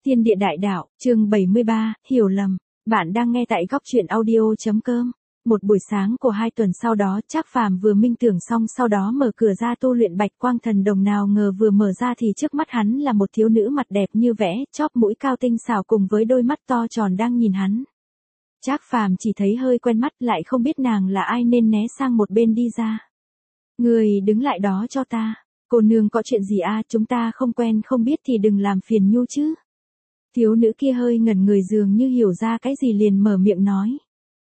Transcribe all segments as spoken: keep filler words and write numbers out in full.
Thiên địa đại đạo, chương bảy mươi ba, hiểu lầm. Bạn đang nghe tại góc truyện audio chấm com. Một buổi sáng của hai tuần sau đó, Trác Phàm vừa minh tưởng xong sau đó mở cửa ra tu luyện bạch quang thần đồng, nào ngờ vừa mở ra thì trước mắt hắn là một thiếu nữ mặt đẹp như vẽ, chóp mũi cao tinh xảo cùng với đôi mắt to tròn đang nhìn hắn. Trác Phàm chỉ thấy hơi quen mắt, lại không biết nàng là ai nên né sang một bên đi ra. Người đứng lại đó cho ta. Cô nương có chuyện gì a? Chúng ta không quen không biết thì đừng làm phiền Nhu chứ. Thiếu nữ kia hơi ngẩn người, dường như hiểu ra cái gì liền mở miệng nói.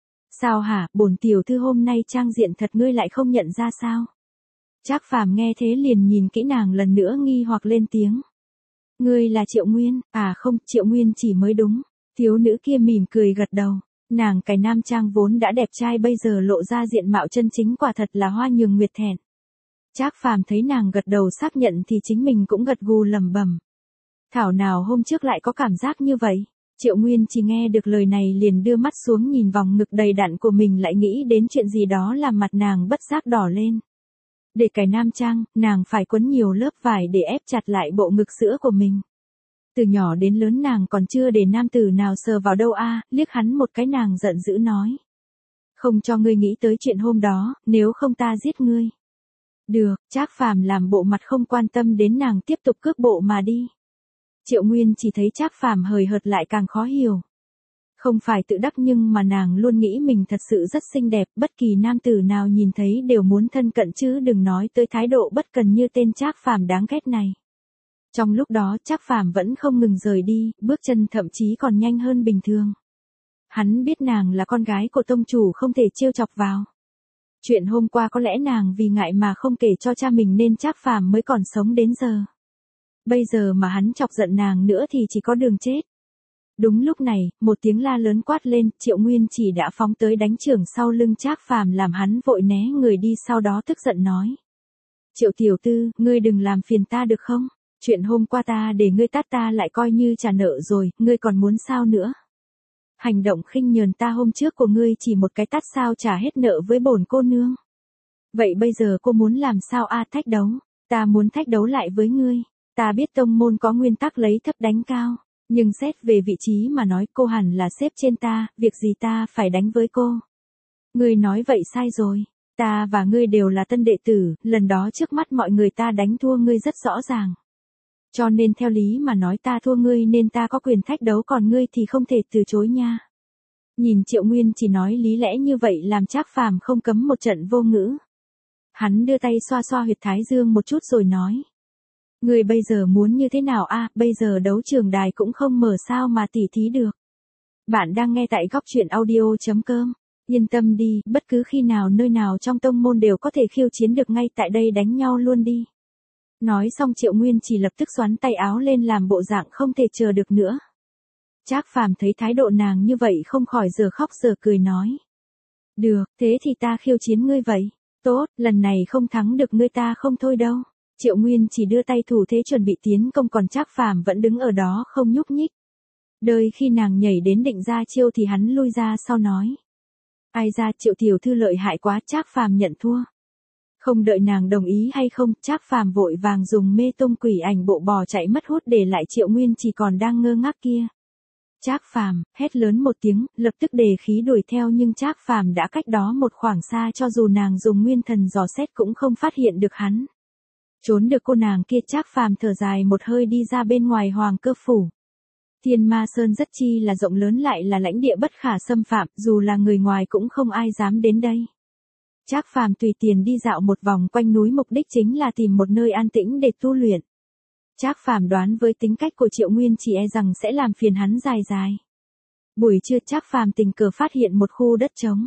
Sao hả, bổn tiểu thư hôm nay trang diện thật, ngươi lại không nhận ra sao? Trác Phàm nghe thế liền nhìn kỹ nàng lần nữa, nghi hoặc lên tiếng. Ngươi là Triệu Nguyên? À không, Triệu Nguyên chỉ mới đúng. Thiếu nữ kia mỉm cười gật đầu. Nàng cái nam trang vốn đã đẹp trai bây giờ lộ ra diện mạo chân chính, quả thật là hoa nhường nguyệt thẹn. Trác Phàm thấy nàng gật đầu xác nhận thì chính mình cũng gật gù lẩm bẩm. Thảo nào hôm trước lại có cảm giác như vậy. Triệu Nguyên chỉ nghe được lời này liền đưa mắt xuống nhìn vòng ngực đầy đặn của mình, lại nghĩ đến chuyện gì đó làm mặt nàng bất giác đỏ lên. Để cài nam trang, nàng phải quấn nhiều lớp vải để ép chặt lại bộ ngực sữa của mình. Từ nhỏ đến lớn nàng còn chưa để nam tử nào sờ vào đâu a. Liếc hắn một cái, nàng giận dữ nói. Không cho ngươi nghĩ tới chuyện hôm đó, nếu không ta giết ngươi. Được, Trác Phàm làm bộ mặt không quan tâm đến nàng, tiếp tục cước bộ mà đi. Triệu Nguyên chỉ thấy Trác Phàm hời hợt lại càng khó hiểu. Không phải tự đắc nhưng mà nàng luôn nghĩ mình thật sự rất xinh đẹp, bất kỳ nam tử nào nhìn thấy đều muốn thân cận chứ đừng nói tới thái độ bất cần như tên Trác Phàm đáng ghét này. Trong lúc đó Trác Phàm vẫn không ngừng rời đi, bước chân thậm chí còn nhanh hơn bình thường. Hắn biết nàng là con gái của tông chủ, không thể trêu chọc vào. Chuyện hôm qua có lẽ nàng vì ngại mà không kể cho cha mình nên Trác Phàm mới còn sống đến giờ. Bây giờ mà hắn chọc giận nàng nữa thì chỉ có đường chết. Đúng lúc này, một tiếng la lớn quát lên, Triệu Nguyên chỉ đã phóng tới đánh chưởng sau lưng Trác Phàm làm hắn vội né người đi, sau đó tức giận nói. Triệu tiểu tư, ngươi đừng làm phiền ta được không? Chuyện hôm qua ta để ngươi tát ta lại coi như trả nợ rồi, ngươi còn muốn sao nữa? Hành động khinh nhờn ta hôm trước của ngươi chỉ một cái tát sao trả hết nợ với bổn cô nương? Vậy bây giờ cô muốn làm sao a? Thách đấu? Ta muốn thách đấu lại với ngươi. Ta biết tông môn có nguyên tắc lấy thấp đánh cao, nhưng xét về vị trí mà nói cô hẳn là xếp trên ta, việc gì ta phải đánh với cô? Ngươi nói vậy sai rồi, ta và ngươi đều là tân đệ tử, lần đó trước mắt mọi người ta đánh thua ngươi rất rõ ràng. Cho nên theo lý mà nói ta thua ngươi nên ta có quyền thách đấu, còn ngươi thì không thể từ chối nha. Nhìn Triệu Nguyên chỉ nói lý lẽ như vậy làm Trác Phàm không cấm một trận vô ngữ. Hắn đưa tay xoa xoa huyệt thái dương một chút rồi nói. Ngươi bây giờ muốn như thế nào a? À, bây giờ đấu trường đài cũng không mở sao mà tỉ thí được. Bạn đang nghe tại góc truyện audio chấm com. Yên tâm đi, bất cứ khi nào nơi nào trong tông môn đều có thể khiêu chiến được, ngay tại đây đánh nhau luôn đi. Nói xong Triệu Nguyên chỉ lập tức xoắn tay áo lên làm bộ dạng không thể chờ được nữa. Trác Phàm thấy thái độ nàng như vậy không khỏi giờ khóc giờ cười nói. Được, thế thì ta khiêu chiến ngươi vậy. Tốt, lần này không thắng được ngươi ta không thôi đâu. Triệu Nguyên chỉ đưa tay thủ thế chuẩn bị tiến công, còn Trác Phàm vẫn đứng ở đó không nhúc nhích. Đợi khi nàng nhảy đến định ra chiêu thì hắn lui ra sau nói. Ai ra, Triệu tiểu thư lợi hại quá. Trác Phàm nhận thua. Không đợi nàng đồng ý hay không, Trác Phàm vội vàng dùng mê tung quỷ ảnh bộ bò chạy mất hút, để lại Triệu Nguyên chỉ còn đang ngơ ngác kia. Trác Phàm, hét lớn một tiếng, lập tức đề khí đuổi theo, nhưng Trác Phàm đã cách đó một khoảng xa, cho dù nàng dùng nguyên thần dò xét cũng không phát hiện được hắn. Trốn được cô nàng kia, Trác Phàm thở dài một hơi đi ra bên ngoài Hoàng Cơ phủ. Thiên Ma Sơn rất chi là rộng lớn, lại là lãnh địa bất khả xâm phạm, dù là người ngoài cũng không ai dám đến đây. Trác Phàm tùy tiền đi dạo một vòng quanh núi, mục đích chính là tìm một nơi an tĩnh để tu luyện. Trác Phàm đoán với tính cách của Triệu Nguyên chỉ e rằng sẽ làm phiền hắn dài dài. Buổi trưa Trác Phàm tình cờ phát hiện một khu đất trống.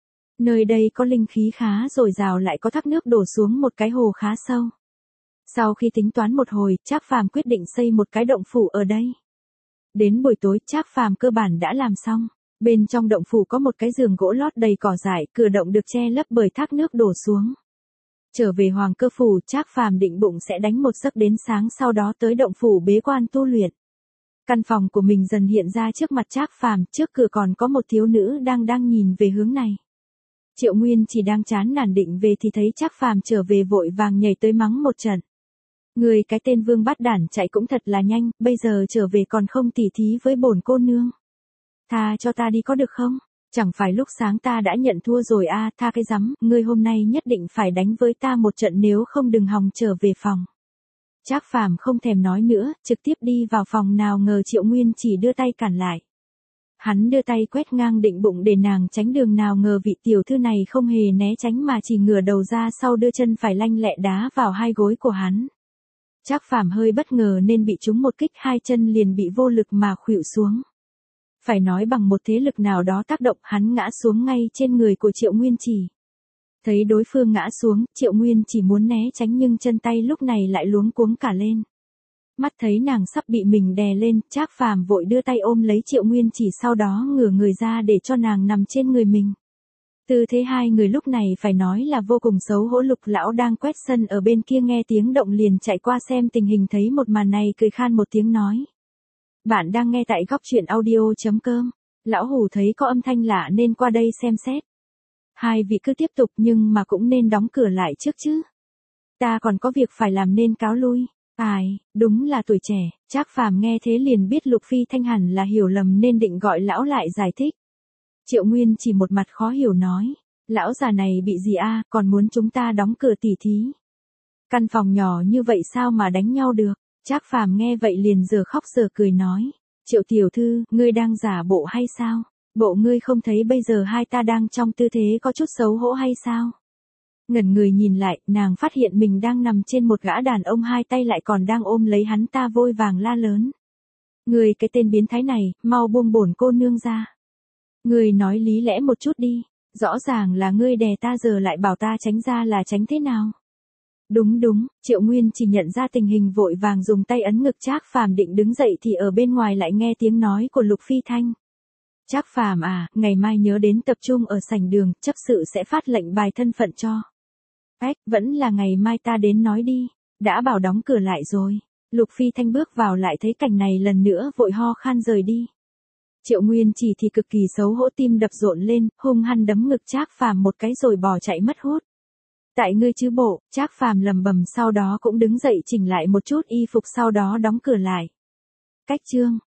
Nơi đây có linh khí khá dồi dào, lại có thác nước đổ xuống một cái hồ khá sâu. Sau khi tính toán một hồi, Trác Phàm quyết định xây một cái động phủ ở đây. Đến buổi tối Trác Phàm cơ bản đã làm xong. Bên trong động phủ có một cái giường gỗ lót đầy cỏ dại, cửa động được che lấp bởi thác nước đổ xuống. Trở về Hoàng Cơ phủ, Trác Phàm định bụng sẽ đánh một giấc đến sáng, sau đó tới động phủ bế quan tu luyện. Căn phòng của mình dần hiện ra trước mặt Trác Phàm, trước cửa còn có một thiếu nữ đang đang nhìn về hướng này. Triệu Nguyên chỉ đang chán nản định về thì thấy Trác Phàm trở về, vội vàng nhảy tới mắng một trận. Người cái tên Vương Bát Đản chạy cũng thật là nhanh, bây giờ trở về còn không tỉ thí với bổn cô nương. Tha cho ta đi có được không? Chẳng phải lúc sáng ta đã nhận thua rồi a, à, tha cái rắm, ngươi hôm nay nhất định phải đánh với ta một trận nếu không đừng hòng trở về phòng. Trác Phàm không thèm nói nữa, trực tiếp đi vào phòng, nào ngờ Triệu Nguyên chỉ đưa tay cản lại. Hắn đưa tay quét ngang định bụng để nàng tránh đường, nào ngờ vị tiểu thư này không hề né tránh mà chỉ ngửa đầu ra sau đưa chân phải lanh lẹ đá vào hai gối của hắn. Trác Phàm hơi bất ngờ nên bị trúng một kích, hai chân liền bị vô lực mà khuỵu xuống. Phải nói bằng một thế lực nào đó tác động, hắn ngã xuống ngay trên người của Triệu Nguyên Chỉ. Thấy đối phương ngã xuống, Triệu Nguyên chỉ muốn né tránh nhưng chân tay lúc này lại luống cuống cả lên. Mắt thấy nàng sắp bị mình đè lên, Trác Phàm vội đưa tay ôm lấy Triệu Nguyên Chỉ, sau đó ngửa người ra để cho nàng nằm trên người mình. Tư thế hai người lúc này phải nói là vô cùng xấu hổ. Lục lão đang quét sân ở bên kia nghe tiếng động liền chạy qua xem tình hình, thấy một màn này cười khan một tiếng nói. Bạn đang nghe tại góc truyện audio chấm com. Lão Hủ thấy có âm thanh lạ nên qua đây xem xét. Hai vị cứ tiếp tục nhưng mà cũng nên đóng cửa lại trước chứ. Ta còn có việc phải làm nên cáo lui. Ai, đúng là tuổi trẻ. Trác Phàm nghe thế liền biết Lục Phi Thanh hẳn là hiểu lầm nên định gọi lão lại giải thích. Triệu Nguyên chỉ một mặt khó hiểu nói. Lão già này bị gì a, à, còn muốn chúng ta đóng cửa tỉ thí. Căn phòng nhỏ như vậy sao mà đánh nhau được. Trác Phàm nghe vậy liền giờ khóc giờ cười nói. Triệu tiểu thư, ngươi đang giả bộ hay sao? Bộ ngươi không thấy bây giờ hai ta đang trong tư thế có chút xấu hổ hay sao? Ngẩn người nhìn lại, nàng phát hiện mình đang nằm trên một gã đàn ông, hai tay lại còn đang ôm lấy hắn ta, vội vàng la lớn. Ngươi cái tên biến thái này, mau buông bổn cô nương ra. Ngươi nói lý lẽ một chút đi, rõ ràng là ngươi đè ta giờ lại bảo ta tránh ra, là tránh thế nào? Đúng đúng, Triệu Nguyên chỉ nhận ra tình hình vội vàng dùng tay ấn ngực. Trác Phàm định đứng dậy thì ở bên ngoài lại nghe tiếng nói của Lục Phi Thanh. Trác Phàm à, ngày mai nhớ đến tập trung ở sảnh đường, chấp sự sẽ phát lệnh bài thân phận cho. Ách, vẫn là ngày mai ta đến nói đi, đã bảo đóng cửa lại rồi. Lục Phi Thanh bước vào lại thấy cảnh này lần nữa vội ho khan rời đi. Triệu Nguyên chỉ thì cực kỳ xấu hổ, tim đập rộn lên, hung hăng đấm ngực Trác Phàm một cái rồi bỏ chạy mất hút. Tại ngươi chứ bộ, Trác Phàm lầm bầm, sau đó cũng đứng dậy chỉnh lại một chút y phục, sau đó đóng cửa lại. Cách chương